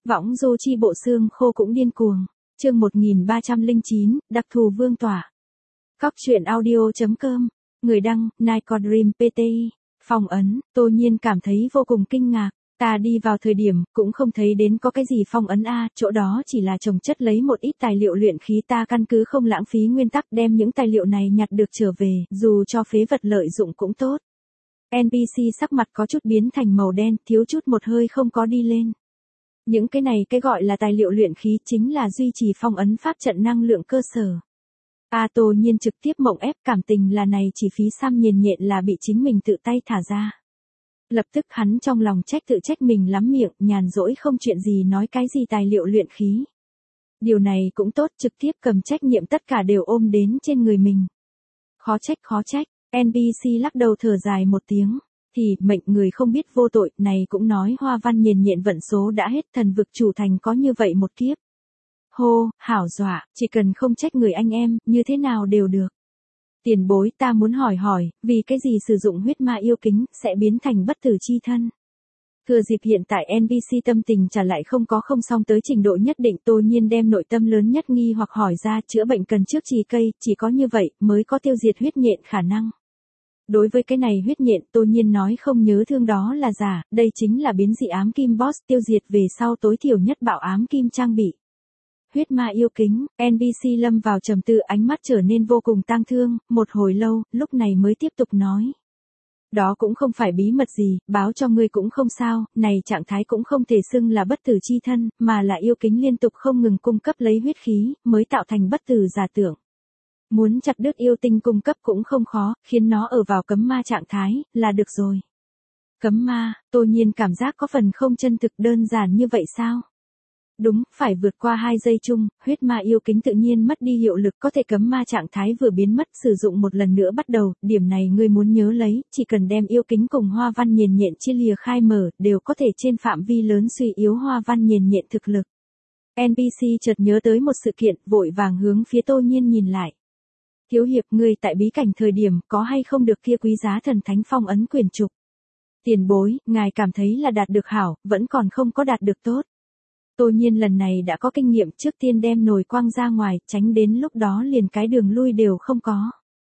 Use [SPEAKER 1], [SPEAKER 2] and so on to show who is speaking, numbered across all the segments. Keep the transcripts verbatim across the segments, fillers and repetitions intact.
[SPEAKER 1] Võng du chi bộ xương khô cũng điên cuồng. Chương một nghìn ba trăm lẻ chín, đặc thù vương tỏa. Cóc truyện audio.com. Người đăng, Nicodream pê tê i. Phong ấn, Tô Nhiên cảm thấy vô cùng kinh ngạc. Ta đi vào thời điểm, cũng không thấy đến có cái gì phong ấn a, chỗ đó chỉ là chồng chất lấy một ít tài liệu luyện khí, ta căn cứ không lãng phí nguyên tắc đem những tài liệu này nhặt được trở về, dù cho phế vật lợi dụng cũng tốt. en pê xê sắc mặt có chút biến thành màu đen, thiếu chút một hơi không có đi lên. Những cái này cái gọi là tài liệu luyện khí chính là duy trì phong ấn pháp trận năng lượng cơ sở. A Tô Nhiên trực tiếp mộng ép, cảm tình là này chỉ phí xăm nhền nhện là bị chính mình tự tay thả ra. Lập tức hắn trong lòng trách tự trách mình lắm miệng, nhàn rỗi không chuyện gì nói cái gì tài liệu luyện khí. Điều này cũng tốt, trực tiếp cầm trách nhiệm tất cả đều ôm đến trên người mình. Khó trách khó trách, en pê xê lắc đầu thở dài một tiếng. Thì, mệnh người không biết vô tội, này cũng nói hoa văn nhền nhện vận số đã hết, thần vực chủ thành có như vậy một kiếp. Hô, hảo dọa, chỉ cần không trách người anh em, như thế nào đều được. Tiền bối, ta muốn hỏi hỏi, vì cái gì sử dụng huyết ma yêu kính, sẽ biến thành bất tử chi thân. Thừa dịp hiện tại en pê xê tâm tình trả lại không có không xong tới trình độ nhất định, Tô Nhiên đem nội tâm lớn nhất nghi hoặc hỏi ra, chữa bệnh cần trước trì cây, chỉ có như vậy, mới có tiêu diệt huyết nhện khả năng. Đối với cái này huyết nhện, Tô Nhiên nói không nhớ thương đó là giả, đây chính là biến dị ám kim boss, tiêu diệt về sau tối thiểu nhất bạo ám kim trang bị. Huyết ma yêu kính, en pê xê lâm vào trầm tư, ánh mắt trở nên vô cùng tang thương, một hồi lâu, lúc này mới tiếp tục nói. Đó cũng không phải bí mật gì, báo cho ngươi cũng không sao, này trạng thái cũng không thể xưng là bất tử chi thân, mà là yêu kính liên tục không ngừng cung cấp lấy huyết khí, mới tạo thành bất tử giả tưởng. Muốn chặt đứt yêu tinh cung cấp cũng không khó, khiến nó ở vào cấm ma trạng thái, là được rồi. Cấm ma, Tô Nhiên cảm giác có phần không chân thực, đơn giản như vậy sao? Đúng, phải vượt qua hai giây chung, huyết ma yêu kính tự nhiên mất đi hiệu lực, có thể cấm ma trạng thái vừa biến mất, sử dụng một lần nữa bắt đầu, điểm này ngươi muốn nhớ lấy, chỉ cần đem yêu kính cùng hoa văn nhền nhện chia lìa khai mở, đều có thể trên phạm vi lớn suy yếu hoa văn nhền nhện thực lực. en pê xê chợt nhớ tới một sự kiện, vội vàng hướng phía Tô Nhiên nhìn lại. Thiếu hiệp, ngươi tại bí cảnh thời điểm, có hay không được kia quý giá thần thánh phong ấn quyền trục? Tiền bối, ngài cảm thấy là đạt được hảo, vẫn còn không có đạt được tốt. Tô Nhiên lần này đã có kinh nghiệm, trước tiên đem nồi quăng ra ngoài, tránh đến lúc đó liền cái đường lui đều không có.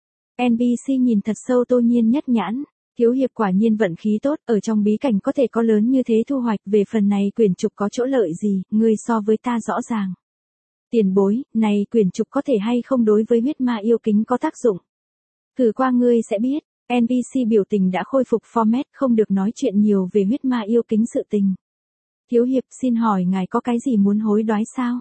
[SPEAKER 1] en pê xê nhìn thật sâu Tô Nhiên nhất nhãn, thiếu hiệp quả nhiên vận khí tốt, ở trong bí cảnh có thể có lớn như thế thu hoạch, về phần này quyền trục có chỗ lợi gì, ngươi so với ta rõ ràng. Tiền bối, này quyền trục có thể hay không đối với huyết ma yêu kính có tác dụng. Thử qua ngươi sẽ biết, en pê xê biểu tình đã khôi phục format, không được nói chuyện nhiều về huyết ma yêu kính sự tình. Thiếu hiệp, xin hỏi ngài có cái gì muốn hối đoái sao?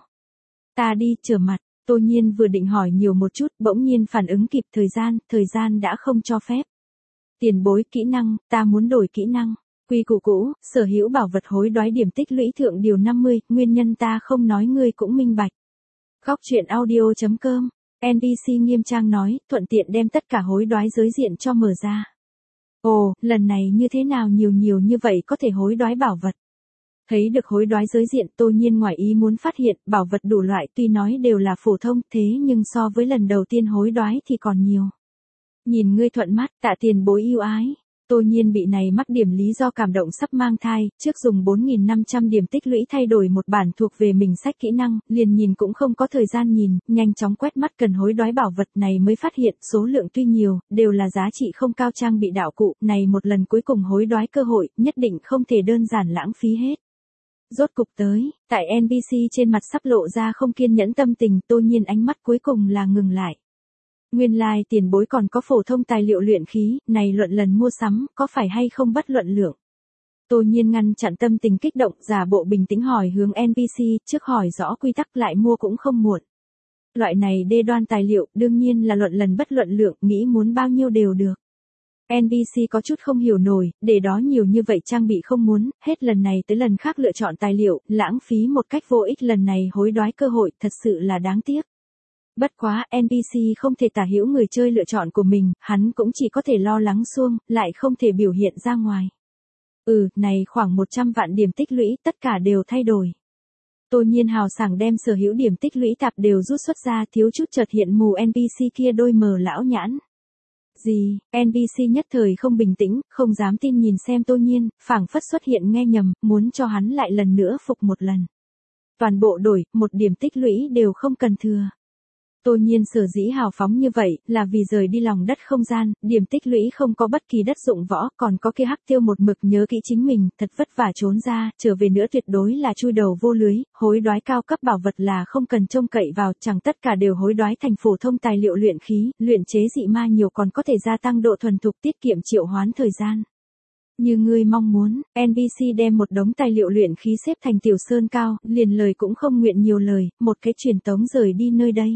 [SPEAKER 1] Ta đi, trở mặt, Tô Nhiên vừa định hỏi nhiều một chút, bỗng nhiên phản ứng kịp thời gian, thời gian đã không cho phép. Tiền bối, kỹ năng, ta muốn đổi kỹ năng. Quy củ cũ, sở hữu bảo vật hối đoái điểm tích lũy thượng điều năm mươi, nguyên nhân ta không nói ngươi cũng minh bạch. Cóc truyện audio.com, en pê xê nghiêm trang nói, thuận tiện đem tất cả hối đoái giới diện cho mở ra. Ồ, lần này như thế nào nhiều nhiều như vậy có thể hối đoái bảo vật. Thấy được hối đoái giới diện, Tô Nhiên ngoài ý muốn phát hiện, bảo vật đủ loại tuy nói đều là phổ thông, thế nhưng so với lần đầu tiên hối đoái thì còn nhiều. Nhìn ngươi thuận mắt, tạ tiền bối yêu ái. Tô Nhiên bị này mắc điểm lý do cảm động sắp mang thai, trước dùng bốn nghìn năm trăm điểm tích lũy thay đổi một bản thuộc về mình sách kỹ năng, liền nhìn cũng không có thời gian nhìn, nhanh chóng quét mắt cần hối đoái bảo vật này mới phát hiện số lượng tuy nhiều, đều là giá trị không cao trang bị đạo cụ, này một lần cuối cùng hối đoái cơ hội, nhất định không thể đơn giản lãng phí hết. Rốt cục tới, tại en pê xê trên mặt sắp lộ ra không kiên nhẫn tâm tình, Tô Nhiên ánh mắt cuối cùng là ngừng lại. Nguyên lai like, tiền bối còn có phổ thông tài liệu luyện khí, này luận lần mua sắm, có phải hay không bất luận lượng. Tô Nhiên ngăn chặn tâm tình kích động, giả bộ bình tĩnh hỏi hướng en pê xê, trước hỏi rõ quy tắc lại mua cũng không muộn. Loại này đê đoan tài liệu, đương nhiên là luận lần bất luận lượng, nghĩ muốn bao nhiêu đều được. en pê xê có chút không hiểu nổi, để đó nhiều như vậy trang bị không muốn, hết lần này tới lần khác lựa chọn tài liệu, lãng phí một cách vô ích, lần này hối đoái cơ hội, thật sự là đáng tiếc. Bất quá, en pê xê không thể tả hữu người chơi lựa chọn của mình, hắn cũng chỉ có thể lo lắng xuông, lại không thể biểu hiện ra ngoài. Ừ, này khoảng một trăm vạn điểm tích lũy, tất cả đều thay đổi. Tô Nhiên hào sảng đem sở hữu điểm tích lũy tạp đều rút xuất ra, thiếu chút chợt hiện mù en pê xê kia đôi mờ lão nhãn. Gì, en pê xê nhất thời không bình tĩnh, không dám tin nhìn xem Tô Nhiên, phảng phất xuất hiện nghe nhầm, muốn cho hắn lại lần nữa phục một lần. Toàn bộ đổi, một điểm tích lũy đều không cần thừa. Tô Nhiên sở dĩ hào phóng như vậy, là vì rời đi lòng đất không gian, điểm tích lũy không có bất kỳ đất dụng võ, còn có kia Hắc Tiêu một mực nhớ kỹ chính mình, thật vất vả trốn ra, trở về nữa tuyệt đối là chui đầu vô lưới, hối đoái cao cấp bảo vật là không cần trông cậy vào, chẳng tất cả đều hối đoái thành phổ thông tài liệu luyện khí, luyện chế dị ma nhiều còn có thể gia tăng độ thuần thục tiết kiệm triệu hoán thời gian. Như ngươi mong muốn, en pê xê đem một đống tài liệu luyện khí xếp thành tiểu sơn cao, liền lời cũng không nguyện nhiều lời, một cái truyền tống rời đi nơi đây.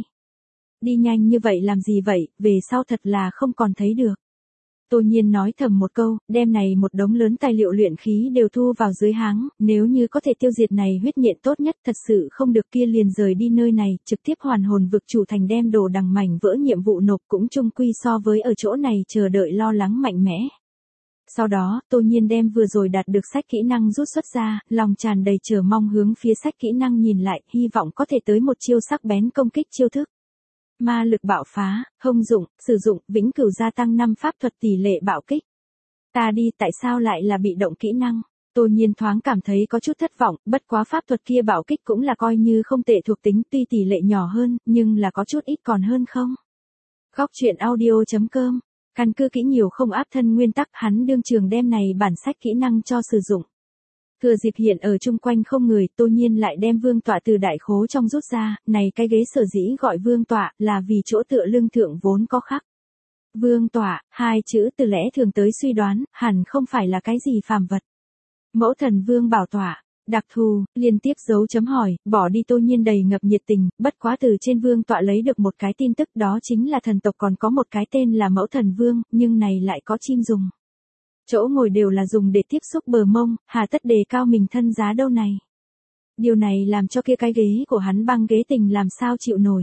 [SPEAKER 1] Đi nhanh như vậy làm gì vậy, về sau thật là không còn thấy được. Tô Nhiên nói thầm một câu, đem này một đống lớn tài liệu luyện khí đều thu vào dưới háng, nếu như có thể tiêu diệt này huyết nhện tốt nhất thật sự không được kia liền rời đi nơi này, trực tiếp hoàn hồn vực chủ thành đem đồ đằng mảnh vỡ nhiệm vụ nộp cũng chung quy so với ở chỗ này chờ đợi lo lắng mạnh mẽ. Sau đó, Tô Nhiên đem vừa rồi đạt được sách kỹ năng rút xuất ra, lòng tràn đầy chờ mong hướng phía sách kỹ năng nhìn lại, hy vọng có thể tới một chiêu sắc bén công kích chiêu thức. Ma lực bạo phá, hông dụng, sử dụng, vĩnh cửu gia tăng năm pháp thuật tỷ lệ bạo kích. Ta đi, tại sao lại là bị động kỹ năng? Tô Nhiên thoáng cảm thấy có chút thất vọng, bất quá pháp thuật kia bạo kích cũng là coi như không tệ thuộc tính, tuy tỷ lệ nhỏ hơn, nhưng là có chút ít còn hơn không? Góc truyện audio chấm com. Căn cứ kỹ nhiều không áp thân nguyên tắc, hắn đương trường đem này bản sách kỹ năng cho sử dụng. Thừa dịp hiện ở chung quanh không người, Tô Nhiên lại đem vương tọa từ đại khố trong rút ra, này cái ghế sở dĩ gọi vương tọa, là vì chỗ tựa lưng thượng vốn có khắc. Vương tọa, hai chữ từ lẽ thường tới suy đoán, hẳn không phải là cái gì phàm vật. Mẫu thần vương bảo tọa, đặc thù, liên tiếp dấu chấm hỏi, bỏ đi Tô Nhiên đầy ngập nhiệt tình, bất quá từ trên vương tọa lấy được một cái tin tức đó chính là thần tộc còn có một cái tên là mẫu thần vương, nhưng này lại có chim dùng. Chỗ ngồi đều là dùng để tiếp xúc bờ mông, hà tất đề cao mình thân giá đâu này. Điều này làm cho kia cái ghế của hắn băng ghế tình làm sao chịu nổi.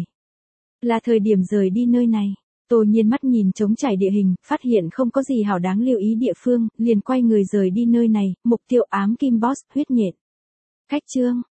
[SPEAKER 1] Là thời điểm rời đi nơi này. Tô Nhiên mắt nhìn trống trải địa hình, phát hiện không có gì hảo đáng lưu ý địa phương, liền quay người rời đi nơi này, mục tiêu ám kim boss, huyết nhện. Khách chương,